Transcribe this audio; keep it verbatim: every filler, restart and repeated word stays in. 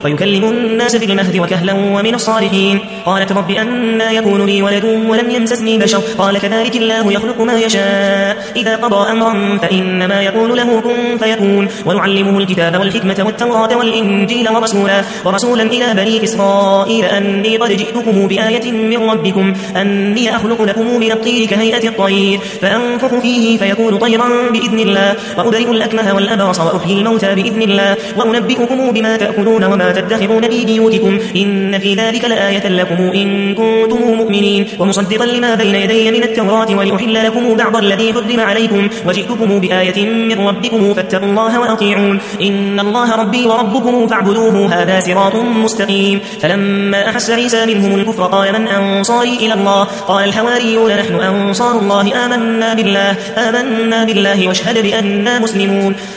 ويكلم الناس في المهد وكهلا ومن الصالحين. قالت رب أنى يكون لي ولد ولم يمسسني بشر قال كذلك الله يخلق ما يشاء إذا قضى أمرا فإنما يقول له كن فيكون. ويعلمه الكتاب والحكمة والتوراة والإنجيل ورسولا, ورسولا إلى بني إسرائيل أني قد جئتكم بآية من ربكم أني أخلق لكم من الطين كهيئة الطير فأنفخ فيه فيكون طيرا بإذن الله وأبرئ الأكمه والأبرص وأحيي الموتى بإذن الله وأنبئكم بما تأكلون وما تدخرون في بيوتكم إن في ذلك لآية لكم إن كنتم مؤمنين. ومصدقا لما بين يدي من التوراة ولأحل لكم بعض الذي حرم عليكم وجئتكم بآية من ربكم فاتقوا الله وأطيعون إن الله ربي وربكم فاعبدوه هذا صراط مستقيم. فلما أحس عيسى منهم الكفر قال من أنصاري إلى الله قال الحواريون نحن أنصار الله آمنا بالله آمنا بالله واشهد بأننا مسلمون.